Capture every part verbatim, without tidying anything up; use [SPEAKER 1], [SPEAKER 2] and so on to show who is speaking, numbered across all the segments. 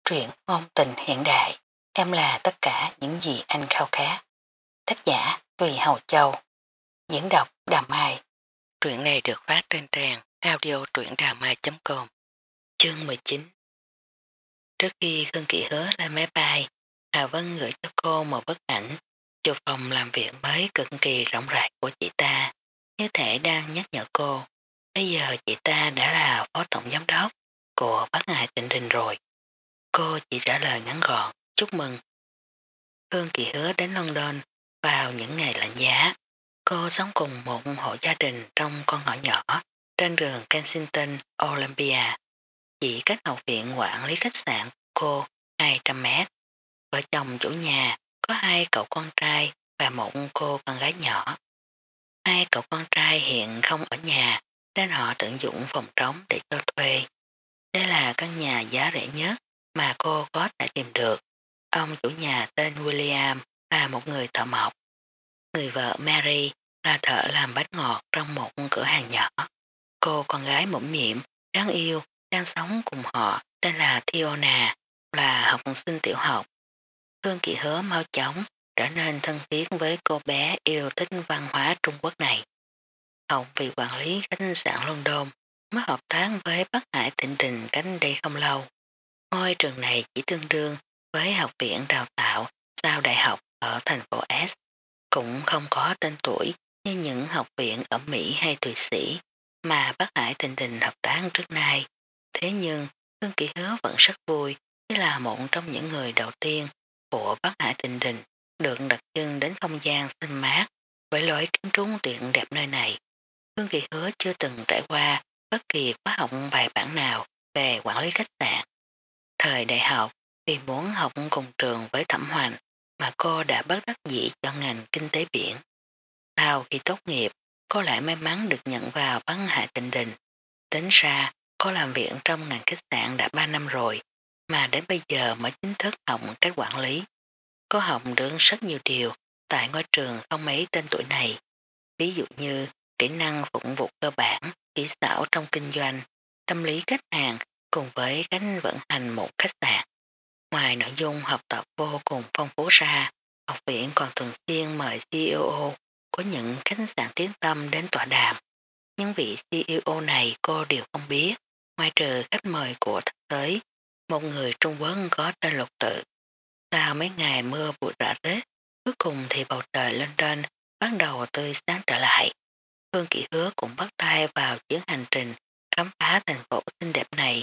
[SPEAKER 1] Truyện ngôn tình hiện đại, em là tất cả những gì anh khao khát. Tác giả Tùy Hầu Châu, diễn đọc Đà Mai. Truyện này được phát trên trang audio truyệnđàmai chấm com. Chương mười chín. Trước khi Khương Kỵ Hứa lên máy bay, Hà Vân gửi cho cô một bức ảnh chụp phòng làm việc mới cực kỳ rộng rãi của chị ta, như thể đang nhắc nhở cô. Bây giờ chị ta đã là phó tổng giám đốc của Bắc Hải Tịnh Đình rồi. Cô chỉ trả lời ngắn gọn, chúc mừng. Khương Kỵ Hứa đến London vào những ngày lạnh giá. Cô sống cùng một hộ gia đình trong con ngõ nhỏ trên đường Kensington, Olympia. Chỉ cách học viện quản lý khách sạn của cô hai trăm mét. Vợ chồng chủ nhà có hai cậu con trai và một cô con gái nhỏ. Hai cậu con trai hiện không ở nhà nên họ tận dụng phòng trống để cho thuê. Đây là căn nhà giá rẻ nhất mà cô có thể tìm được. Ông chủ nhà tên William là một người thợ mộc. Người vợ Mary là thợ làm bánh ngọt trong một cửa hàng nhỏ. Cô con gái mũm mĩm, đáng yêu, đang sống cùng họ tên là Fiona, là học sinh tiểu học. Khương Kỵ Hứa mau chóng trở nên thân thiết với cô bé yêu thích văn hóa Trung Quốc này. Học viện quản lý khách sạn London mới hợp tác với Bắc Hải Tịnh Đình cách đây không lâu. Ngôi trường này chỉ tương đương với học viện đào tạo sau đại học ở thành phố S, cũng không có tên tuổi như những học viện ở Mỹ hay Thụy Sĩ mà Bắc Hải Tịnh Đình hợp tác trước nay. Thế nhưng, Khương Kỵ Hứa vẫn rất vui như là một trong những người đầu tiên của Bắc Hải Tịnh Đình được đặt chân đến không gian xinh mát với lối kiến trúc tuyệt đẹp nơi này. Khương Kỵ Hứa chưa từng trải qua bất kỳ khóa học bài bản nào về quản lý khách sạn. Thời đại học, vì muốn học cùng trường với Thẩm Hoành mà cô đã bất đắc dĩ cho ngành kinh tế biển. Sau khi tốt nghiệp, cô lại may mắn được nhận vào Bắc Hải Tịnh Đình. Tính ra, cô làm việc trong ngành khách sạn đã ba năm rồi, mà đến bây giờ mới chính thức học cách quản lý. Cô học được rất nhiều điều tại ngôi trường không mấy tên tuổi này. Ví dụ như kỹ năng phục vụ cơ bản, kỹ xảo trong kinh doanh, tâm lý khách hàng cùng với cách vận hành một khách sạn. Ngoài nội dung học tập vô cùng phong phú ra, học viện còn thường xuyên mời xê e ô của những khách sạn tiếng tâm đến tọa đàm. Những vị xê e ô này cô đều không biết, ngoài trừ khách mời của thật tới, một người Trung Quốc có tên Lục Tự. Sau mấy ngày mưa bụi rã rết, cuối cùng thì bầu trời London bắt đầu tươi sáng trở lại. Khương Kỵ Hứa cũng bắt tay vào chuyến hành trình khám phá thành phố xinh đẹp này.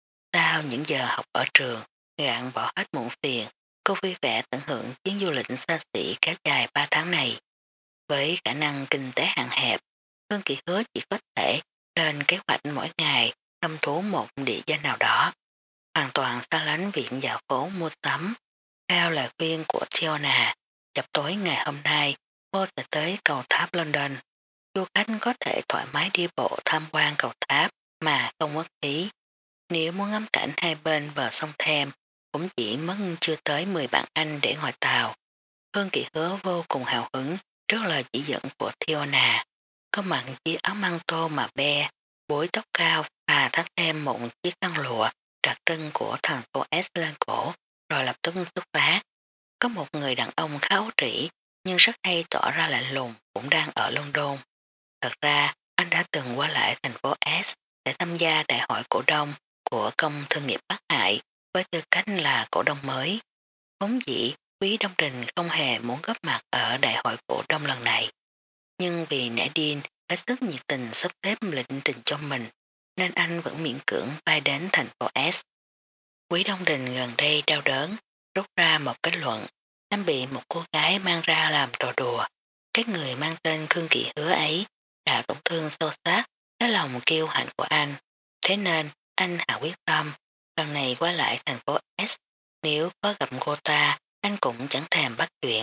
[SPEAKER 1] Sau những giờ học ở trường, gạn bỏ hết muộn phiền, cô vui vẻ tận hưởng chuyến du lịch xa xỉ kéo dài ba tháng này. Với khả năng kinh tế hạn hẹp, Khương Kỵ Hứa chỉ có thể lên kế hoạch mỗi ngày thăm thú một địa danh nào đó, hoàn toàn xa lánh viện dạo phố mua sắm. Theo lời khuyên của Fiona, chập tối ngày hôm nay cô sẽ tới cầu tháp London. Du khách có thể thoải mái đi bộ tham quan cầu tháp mà không mất phí. Nếu muốn ngắm cảnh hai bên bờ sông Them, cũng chỉ mất chưa tới mười bảng Anh để ngồi tàu. Khương Kỵ Hứa vô cùng hào hứng trước lời chỉ dẫn của Fiona. Có mặc chiếc áo măng tô mà be, bối tóc cao và thắt thêm một chiếc khăn lụa đặc trưng của thành phố S lên cổ, rồi lập tức xuất phát. Có một người đàn ông khá ấu trĩ, nhưng rất hay tỏ ra lạnh lùng cũng đang ở London. Thật ra, anh đã từng qua lại thành phố S để tham gia đại hội cổ đông của công thương nghiệp Bắc Hải với tư cách là cổ đông mới. Vốn dĩ, Quý Đông Trình không hề muốn góp mặt ở đại hội cổ đông lần này. Nhưng vì nể điên hết sức nhiệt tình sắp xếp lịch trình cho mình, nên anh vẫn miễn cưỡng bay đến thành phố S. Quý Đông Đình gần đây đau đớn, rút ra một kết luận, anh bị một cô gái mang ra làm trò đùa. Cái người mang tên Khương Kỵ Hứa ấy đã tổn thương sâu sắc cái lòng kiêu hãnh của anh. Thế nên anh hạ quyết tâm, lần này qua lại thành phố S, nếu có gặp cô ta, anh cũng chẳng thèm bắt chuyện.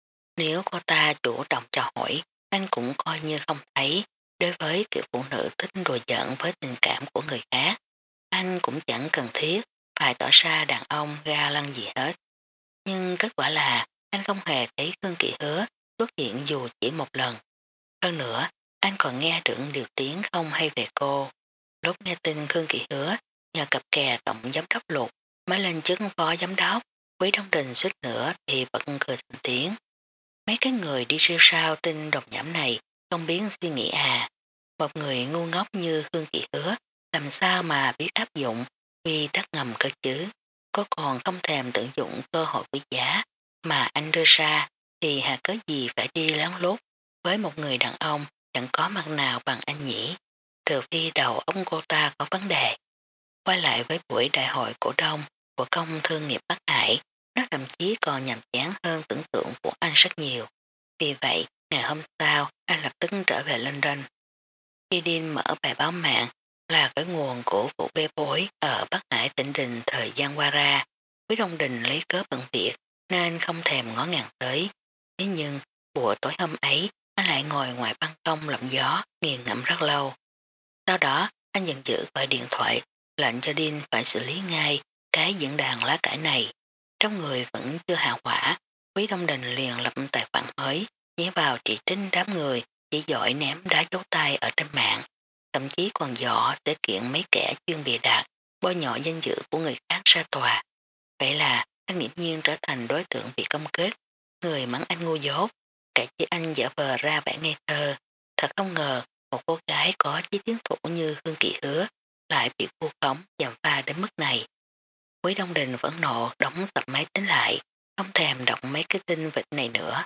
[SPEAKER 1] Nếu cô ta chủ động chào hỏi, anh cũng coi như không thấy. Đối với kiểu phụ nữ thích đùa giỡn với tình cảm của người khác, anh cũng chẳng cần thiết phải tỏ ra đàn ông ga lăng gì hết. Nhưng kết quả là anh không hề thấy Khương Kỵ Hứa xuất hiện dù chỉ một lần. Hơn nữa, anh còn nghe được điều tiếng không hay về cô. Lúc nghe tin Khương Kỵ Hứa nhờ cặp kè tổng giám đốc Lục mới lên lên chức phó giám đốc, Quý Đông Đình suýt nữa thì bật cười thành tiếng. Mấy cái người đi siêu sao tin đồn nhảm này không biết suy nghĩ à. Một người ngu ngốc như Khương Kỳ Hứa làm sao mà biết áp dụng quy tắc ngầm cơ chứ. Có còn không thèm tận dụng cơ hội quý giá mà anh đưa ra thì hà có gì phải đi lén lút với một người đàn ông chẳng có mặt nào bằng anh nhỉ. Trừ phi đầu ông cô ta có vấn đề. Quay lại với buổi đại hội cổ đông của công thương nghiệp Bắc Hải, nó thậm chí còn nhàm chán hơn tưởng tượng của anh rất nhiều. Vì vậy, ngày hôm sau, anh lập tức trở về London. Khi đi mở bài báo mạng là cái nguồn của vụ bê bối ở Bắc Hải tỉnh Đình thời gian qua ra, Quý Đông Đình lấy cớ bận việc nên không thèm ngó ngàng tới. Thế nhưng, buổi tối hôm ấy, anh lại ngồi ngoài ban công lộng gió, nghiền ngẫm rất lâu. Sau đó, anh giận dữ gọi điện thoại, lệnh cho Dean phải xử lý ngay cái diễn đàn lá cải này. Trong người vẫn chưa hạ hỏa, Quý Đông Đình liền lập tài khoản mới, nhé vào chỉ trích đám người chỉ giỏi ném đá dấu tay ở trên mạng, thậm chí còn dọ sẽ kiện mấy kẻ chuyên bịa đặt, bôi nhọ danh dự của người khác ra tòa. Vậy là anh nghiễm nhiên trở thành đối tượng bị công kích, người mắng anh ngu dốt, cả chỉ anh giả vờ ra vẻ ngây thơ. Thật không ngờ một cô gái có chí tiến thủ như Hương Kỳ Hứa lại bị vu khống gièm pha đến mức này. Quý Đông Đình vẫn nộ đóng sập máy tính lại, không thèm đọc mấy cái tin vịt này nữa.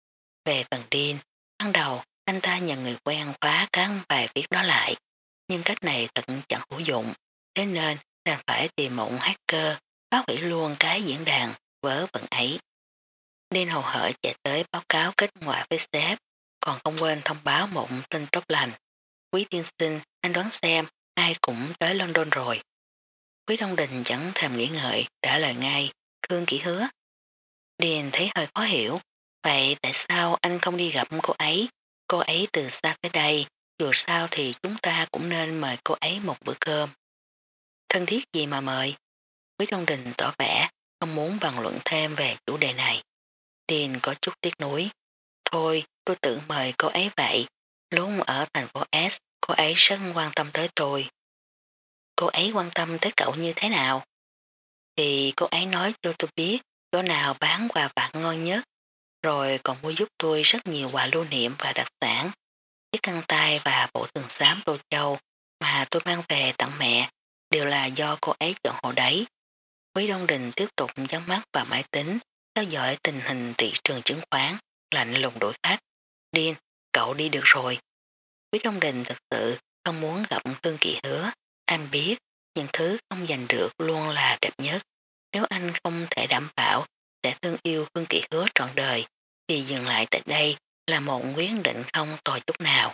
[SPEAKER 1] Về phần Dean, ban đầu anh ta nhờ người quen phá các bài viết đó lại, nhưng cách này thật chẳng hữu dụng, thế nên đành phải tìm một hacker phá hủy luôn cái diễn đàn vớ vẩn ấy. Dean hầu hởi chạy tới báo cáo kết quả với sếp, còn không quên thông báo một tin tốt lành. Quý tiên sinh, anh đoán xem ai cũng tới London rồi. Quý Đông Đình chẳng thèm nghĩ ngợi, trả lời ngay, Khương Kỳ Hứa. Điền thấy hơi khó hiểu, vậy tại sao anh không đi gặp cô ấy? Cô ấy từ xa tới đây, dù sao thì chúng ta cũng nên mời cô ấy một bữa cơm. Thân thiết gì mà mời? Quý Đông Đình tỏ vẻ, không muốn bàn luận thêm về chủ đề này. Điền có chút tiếc nuối. Thôi, tôi tự mời cô ấy vậy. Lúc ở thành phố S, cô ấy rất quan tâm tới tôi. Cô ấy quan tâm tới cậu như thế nào? Thì cô ấy nói cho tôi biết chỗ nào bán quà vặt ngon nhất, rồi còn mua giúp tôi rất nhiều quà lưu niệm và đặc sản. Chiếc găng tay và bộ sườn xám Tô Châu mà tôi mang về tặng mẹ đều là do cô ấy chọn hộ đấy. Quý Đông Đình tiếp tục nhắm mắt vào máy tính, theo dõi tình hình thị trường chứng khoán, lạnh lùng đuổi khách. Điên, cậu đi được rồi. Quý Đông Đình thật sự không muốn gặp Phương Kỳ Hứa. Anh biết những thứ không giành được luôn là đẹp nhất. Nếu anh không thể đảm bảo sẽ thương yêu Phương Kỳ Hứa trọn đời, thì dừng lại tại đây là một quyết định không tồi chút nào.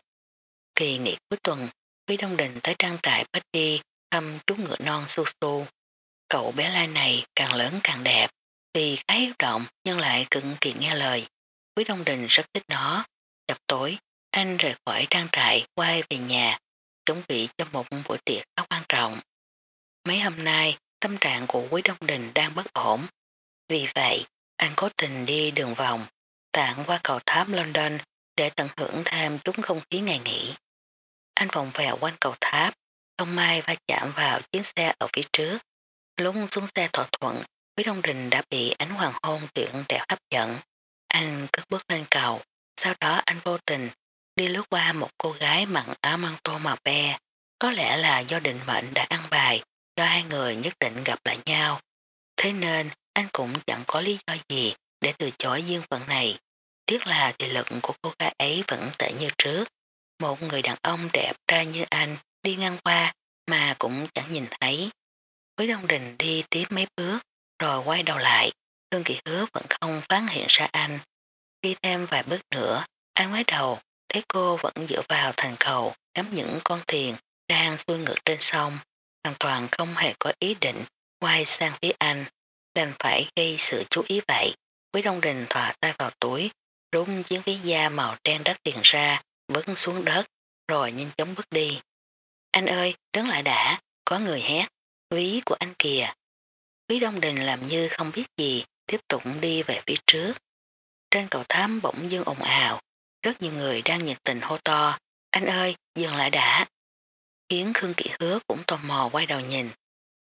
[SPEAKER 1] Kỳ nghỉ cuối tuần, Quý Đông Đình tới trang trại Betty thăm chú ngựa non Su Su. Cậu bé Lai này càng lớn càng đẹp, vì khá hiếu động nhưng lại cực kỳ nghe lời. Quý Đông Đình rất thích nó. Chập tối, anh rời khỏi trang trại quay về nhà, chuẩn bị cho một buổi tiệc khá quan trọng. Mấy hôm nay, tâm trạng của Quý Đông Đình đang bất ổn. Vì vậy, anh cố tình đi đường vòng, tản qua cầu tháp London để tận hưởng thêm chút không khí ngày nghỉ. Anh vòng vèo quanh cầu tháp, không may va chạm vào chiếc xe ở phía trước. Lúc xuống xe thỏa thuận, Quý Đông Đình đã bị ánh hoàng hôn tuyệt đẹp hấp dẫn. Anh cất bước lên cầu, sau đó anh vô tình đi lướt qua một cô gái mặc áo măng tô màu be. Có lẽ là do định mệnh đã ăn bài cho hai người nhất định gặp lại nhau. Thế nên anh cũng chẳng có lý do gì để từ chối duyên phận này. Tiếc là thị lực của cô gái ấy vẫn tệ như trước. Một người đàn ông đẹp trai như anh đi ngang qua mà cũng chẳng nhìn thấy. Quý Đông Đình đi tiếp mấy bước rồi quay đầu lại. Thương Kỳ Hứa vẫn không phát hiện ra anh. Đi thêm vài bước nữa, anh ngoái đầu, thấy cô vẫn dựa vào thành cầu, ngắm những con thuyền đang xuôi ngược trên sông, hoàn toàn không hề có ý định quay sang phía anh, đành phải gây sự chú ý vậy. Quý Đông Đình thọa tay vào túi, rút chiếc ví da màu đen đắt tiền ra, vứt xuống đất, rồi nhanh chóng bước đi. Anh ơi, đứng lại đã, có người hét, ví của anh kìa. Quý Đông Đình làm như không biết gì, tiếp tục đi về phía trước. Trên cầu tháp bỗng dưng ồn ào, rất nhiều người đang nhiệt tình hô to, anh ơi, dừng lại đã. Khiến Khương Kỵ Hứa cũng tò mò quay đầu nhìn.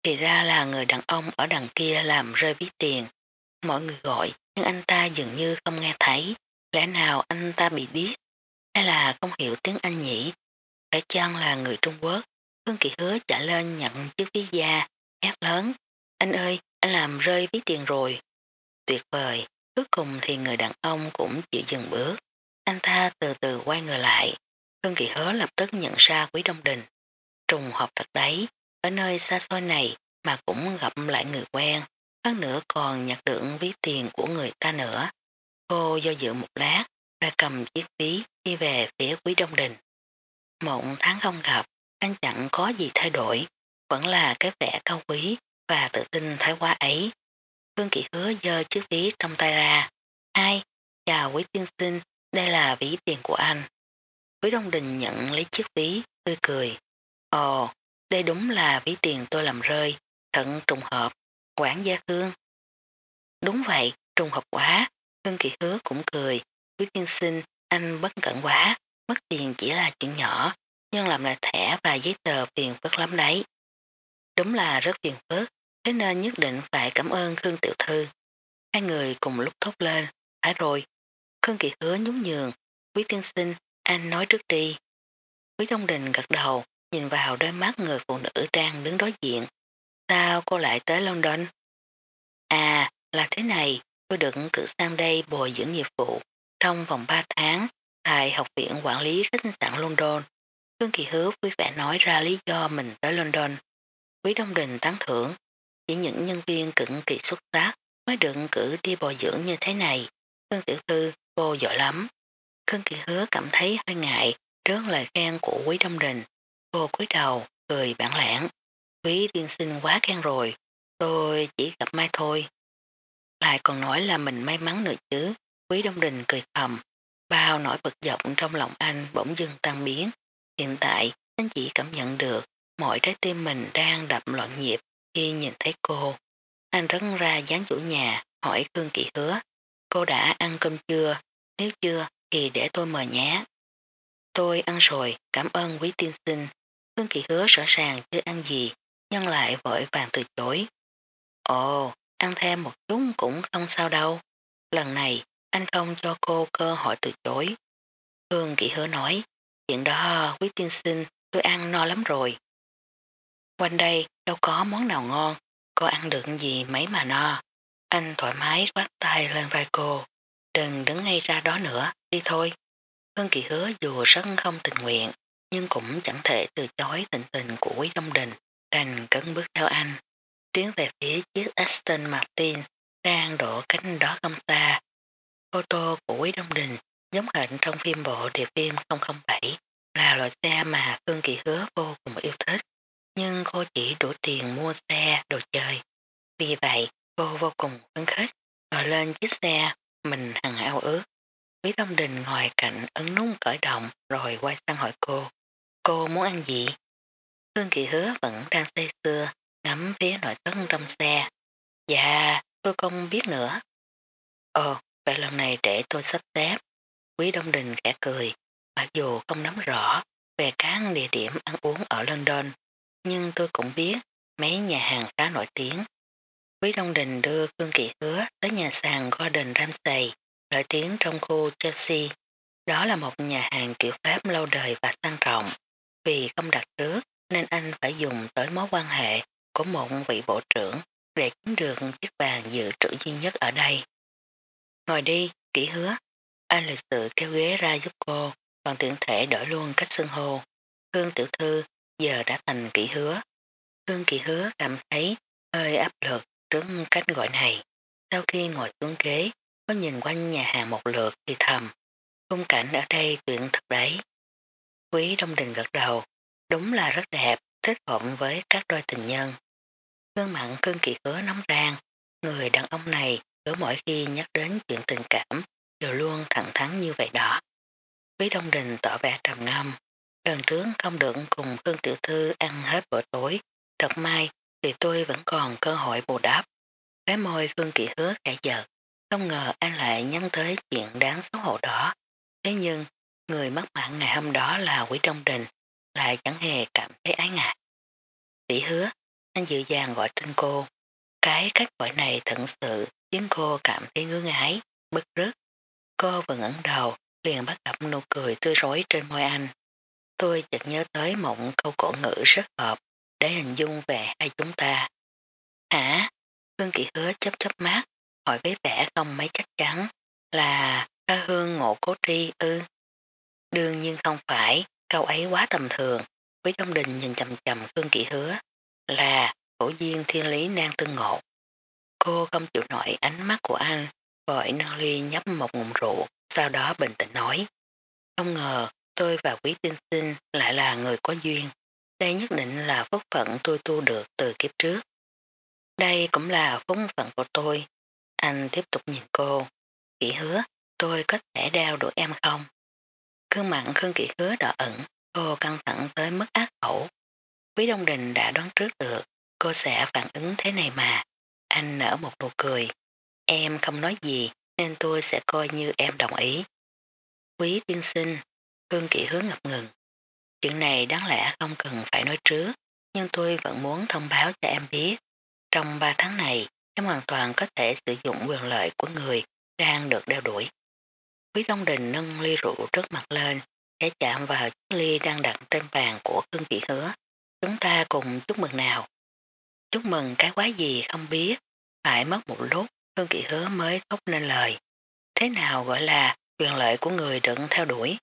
[SPEAKER 1] thì ra là người đàn ông ở đằng kia làm rơi ví tiền. Mọi người gọi, nhưng anh ta dường như không nghe thấy. Lẽ nào anh ta bị điếc? Hay là không hiểu tiếng Anh nhỉ? Phải chăng là người Trung Quốc? Phương Kỳ Hứa trả lên nhận chiếc visa, hét lớn. Anh ơi, anh làm rơi ví tiền rồi. Tuyệt vời, cuối cùng thì người đàn ông cũng chịu dừng bước. Anh ta từ từ quay người lại. Phương Kỳ Hứa lập tức nhận ra Quý Đông Đình. Trùng hợp thật đấy, ở nơi xa xôi này mà cũng gặp lại người quen, phát nữa còn nhặt được ví tiền của người ta nữa. Cô do dự một lát, ra cầm chiếc ví đi về phía Quý Đông Đình. Một tháng không gặp, anh chẳng có gì thay đổi, vẫn là cái vẻ cao quý và tự tin thái quá ấy. Phương Kỳ Hứa giơ chiếc ví trong tay ra. Ai? Chào Quý tiên sinh, đây là ví tiền của anh. Quý Đông Đình nhận lấy chiếc ví, tươi cười. Ồ, đây đúng là ví tiền tôi làm rơi, thận trùng hợp, quản gia Khương. Đúng vậy, trùng hợp quá, Khương Kỳ Hứa cũng cười, Quý tiên sinh, anh bất cẩn quá, mất tiền chỉ là chuyện nhỏ, nhưng làm lại thẻ và giấy tờ phiền phức lắm đấy. Đúng là rất phiền phức, thế nên nhất định phải cảm ơn Khương tiểu thư. Hai người cùng lúc thốt lên, phải rồi. Khương Kỳ Hứa nhún nhường, Quý tiên sinh, anh nói trước đi. Quý Đông Đình gật đầu, nhìn vào đôi mắt người phụ nữ đang đứng đối diện. Sao cô lại tới London? À, là thế này, tôi được cử sang đây bồi dưỡng nghiệp vụ trong vòng ba tháng tại Học viện Quản lý Khách sạn London. Khương Kỳ Hứa vui vẻ nói ra lý do mình tới London. Quý Đông Đình tán thưởng, chỉ những nhân viên cực kỳ xuất sắc mới được cử đi bồi dưỡng như thế này. Khương tiểu thư, cô giỏi lắm. Khương Kỳ Hứa cảm thấy hơi ngại trước lời khen của Quý Đông Đình. Cô cúi đầu, cười bản lãng. Quý tiên sinh quá khen rồi, tôi chỉ gặp mai thôi. Lại còn nói là mình may mắn nữa chứ. Quý Đông Đình cười thầm, bao nỗi bực dọc trong lòng anh bỗng dưng tan biến. Hiện tại anh chỉ cảm nhận được mọi trái tim mình đang đập loạn nhịp khi nhìn thấy cô. Anh rấn ra dáng chủ nhà hỏi Khương Kỳ Hứa, cô đã ăn cơm chưa? Nếu chưa thì để tôi mời nhé. Tôi ăn rồi, cảm ơn Quý tiên sinh. Khương Kỳ Hứa rõ ràng chưa ăn gì, nhưng lại vội vàng từ chối. Ồ, ăn thêm một chút cũng không sao đâu. Lần này, anh không cho cô cơ hội từ chối. Khương Kỳ Hứa nói, chuyện đó Quý tiên sinh, tôi ăn no lắm rồi. Quanh đây đâu có món nào ngon, cô ăn được gì mấy mà no. Anh thoải mái quát tay lên vai cô. Đừng đứng ngay ra đó nữa, đi thôi. Khương Kỳ Hứa dù rất không tình nguyện, nhưng cũng chẳng thể từ chối tình tình của Quý Đông Đình, đành cấn bước theo anh. Tiến về phía chiếc Aston Martin đang đổ cánh đó không xa. Ô tô của Quý Đông Đình giống hệt trong phim bộ địa phim không không bảy, là loại xe mà Khương Kỳ Hứa vô cùng yêu thích, nhưng cô chỉ đủ tiền mua xe đồ chơi. Vì vậy cô vô cùng phấn khích ngồi lên chiếc xe mình hằng ao ước. Quý Đông Đình ngồi cạnh ấn nút khởi động rồi quay sang hỏi cô. Cô muốn ăn gì? Khương Kỳ Hứa vẫn đang say sưa ngắm phía nội thất trong xe. Dạ, tôi không biết nữa. Ồ, vậy lần này để tôi sắp xếp. Quý Đông Đình khẽ cười, mặc dù không nắm rõ về các địa điểm ăn uống ở London, nhưng tôi cũng biết mấy nhà hàng khá nổi tiếng. Quý Đông Đình đưa Khương Kỳ Hứa tới nhà sàn Gordon Ramsay, nổi tiếng trong khu Chelsea. Đó là một nhà hàng kiểu Pháp lâu đời và sang trọng. Vì không đặt trước nên anh phải dùng tới mối quan hệ của một vị bộ trưởng để chiếm được chiếc bàn dự trữ duy nhất ở đây. Ngồi đi, Kỷ Hứa. Anh lịch sự kéo ghế ra giúp cô, còn tiện thể đổi luôn cách xưng hô. Khương tiểu thư giờ đã thành Kỷ Hứa. Khương Kỷ Hứa cảm thấy hơi áp lực trước cách gọi này. Sau khi ngồi xuống ghế, có nhìn quanh nhà hàng một lượt thì thầm. Khung cảnh ở đây tuyệt thật đấy. Quý Đông Đình gật đầu, đúng là rất đẹp, thích hợp với các đôi tình nhân. Gương mặt Khương Kỳ Hứa nóng rang, người đàn ông này cứ mỗi khi nhắc đến chuyện tình cảm đều luôn thẳng thắn như vậy đó. Quý Đông Đình tỏ vẻ trầm ngâm, lần trước không được cùng Khương Tiểu Thư ăn hết bữa tối, thật may thì tôi vẫn còn cơ hội bù đắp. Cái môi Khương Kỳ Hứa khẽ giật, không ngờ anh lại nhắc tới chuyện đáng xấu hổ đó. Thế nhưng, người mất mạng ngày hôm đó là Quý Đông Đình, lại chẳng hề cảm thấy ái ngại. Tỷ Hứa, Anh dịu dàng gọi tên cô. Cái cách gọi này thật sự khiến cô cảm thấy ngứa ngái, bức rứt. Cô vừa ngẩng đầu, liền bắt gặp nụ cười tươi rói trên môi anh. Tôi chợt nhớ tới một câu cổ ngữ rất hợp để hình dung về hai chúng ta. Hả? Hương Kỵ Hứa chớp chớp mắt, hỏi với vẻ không mấy chắc chắn là ca hương ngộ cố tri ư. Đương nhiên không phải, câu ấy quá tầm thường. Quý Đông Đình nhìn chầm chầm Hương Kỵ Hứa là phổ duyên thiên lý nan tương ngộ. Cô không chịu nổi ánh mắt của anh, vội nâng ly nhấp một ngụm rượu, sau đó bình tĩnh nói. Không ngờ tôi và Quý tiên sinh lại là người có duyên. Đây nhất định là phúc phận tôi tu được từ kiếp trước. Đây cũng là phúc phận của tôi. Anh tiếp tục nhìn cô. Kỵ Hứa, tôi có thể đeo đuổi em không? Cương mặn Khương Kỵ Hứa đỏ ẩn, cô căng thẳng tới mức ác khẩu. Quý Đông Đình đã đoán trước được cô sẽ phản ứng thế này mà. Anh nở một nụ cười. Em không nói gì nên tôi sẽ coi như em đồng ý. Quý tiên sinh, Khương Kỵ Hứa ngập ngừng. Chuyện này đáng lẽ không cần phải nói trước, nhưng tôi vẫn muốn thông báo cho em biết. Trong ba tháng này, em hoàn toàn có thể sử dụng quyền lợi của người đang được đeo đuổi. Quý Đông Đình nâng ly rượu trước mặt lên, để chạm vào chiếc ly đang đặt trên bàn của Khương Kỵ Hứa. Chúng ta cùng chúc mừng nào. Chúc mừng cái quái gì không biết, phải mất một lúc Khương Kỵ Hứa mới thốt nên lời. Thế nào gọi là quyền lợi của người được theo đuổi?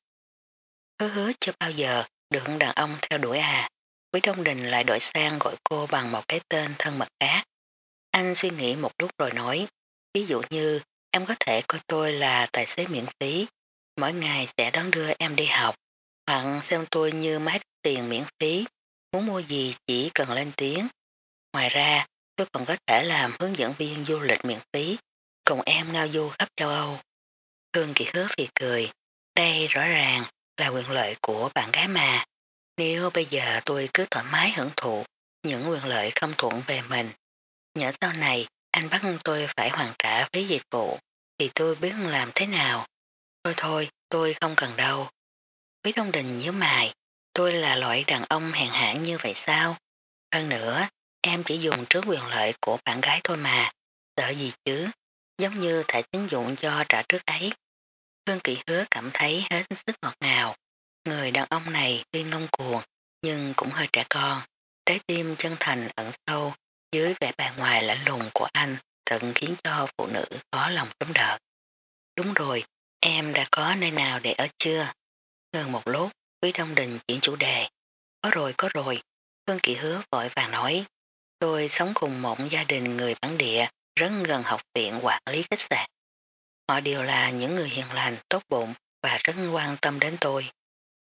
[SPEAKER 1] Hứa hứa chưa bao giờ được đàn ông theo đuổi à. Quý Đông Đình lại đổi sang gọi cô bằng một cái tên thân mật khác. Anh suy nghĩ một lúc rồi nói, ví dụ như em có thể coi tôi là tài xế miễn phí, mỗi ngày sẽ đón đưa em đi học, hoặc xem tôi như máy tiền miễn phí, muốn mua gì chỉ cần lên tiếng. Ngoài ra, tôi còn có thể làm hướng dẫn viên du lịch miễn phí, cùng em ngao du khắp châu Âu. Khương Kỵ Hứa phì cười, đây rõ ràng là quyền lợi của bạn gái mà. Nếu bây giờ tôi cứ thoải mái hưởng thụ những quyền lợi không thuận về mình, nhỡ sau này anh bắt tôi phải hoàn trả phí dịch vụ, thì tôi biết làm thế nào. Thôi thôi, tôi không cần đâu. Quý Đông Đình nhớ mày, tôi là loại đàn ông hèn hãn như vậy sao? Hơn nữa, em chỉ dùng trước quyền lợi của bạn gái thôi mà, sợ gì chứ, giống như thẻ tín dụng cho trả trước ấy. Hương Kỵ Hứa cảm thấy hết sức ngọt ngào. Người đàn ông này tuy ngông cuồng, nhưng cũng hơi trẻ con. Trái tim chân thành ẩn sâu, dưới vẻ bề ngoài lạnh lùng của anh, thật khiến cho phụ nữ có lòng chống đỡ. Đúng rồi, em đã có nơi nào để ở chưa? Ngừng một lúc, Quý Đông Đình chuyển chủ đề. Có rồi, có rồi. Hương Kỵ Hứa vội vàng nói. Tôi sống cùng một gia đình người bản địa, rất gần học viện quản lý khách sạn. Họ đều là những người hiền lành, tốt bụng và rất quan tâm đến tôi.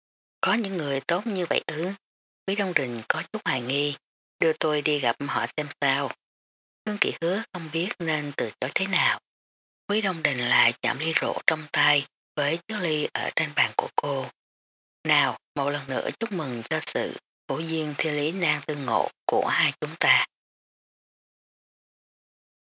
[SPEAKER 1] Có những người tốt như vậy ư? Quý Đông Đình có chút hoài nghi, đưa tôi đi gặp họ xem sao. Hương Kỵ Hứa không biết nên từ chối thế nào. Quý Đông Đình lại chạm ly rượu trong tay với chiếc ly ở trên bàn của cô. Nào, một lần nữa chúc mừng cho sự hữu duyên thiên lý nan tương ngộ của hai chúng ta.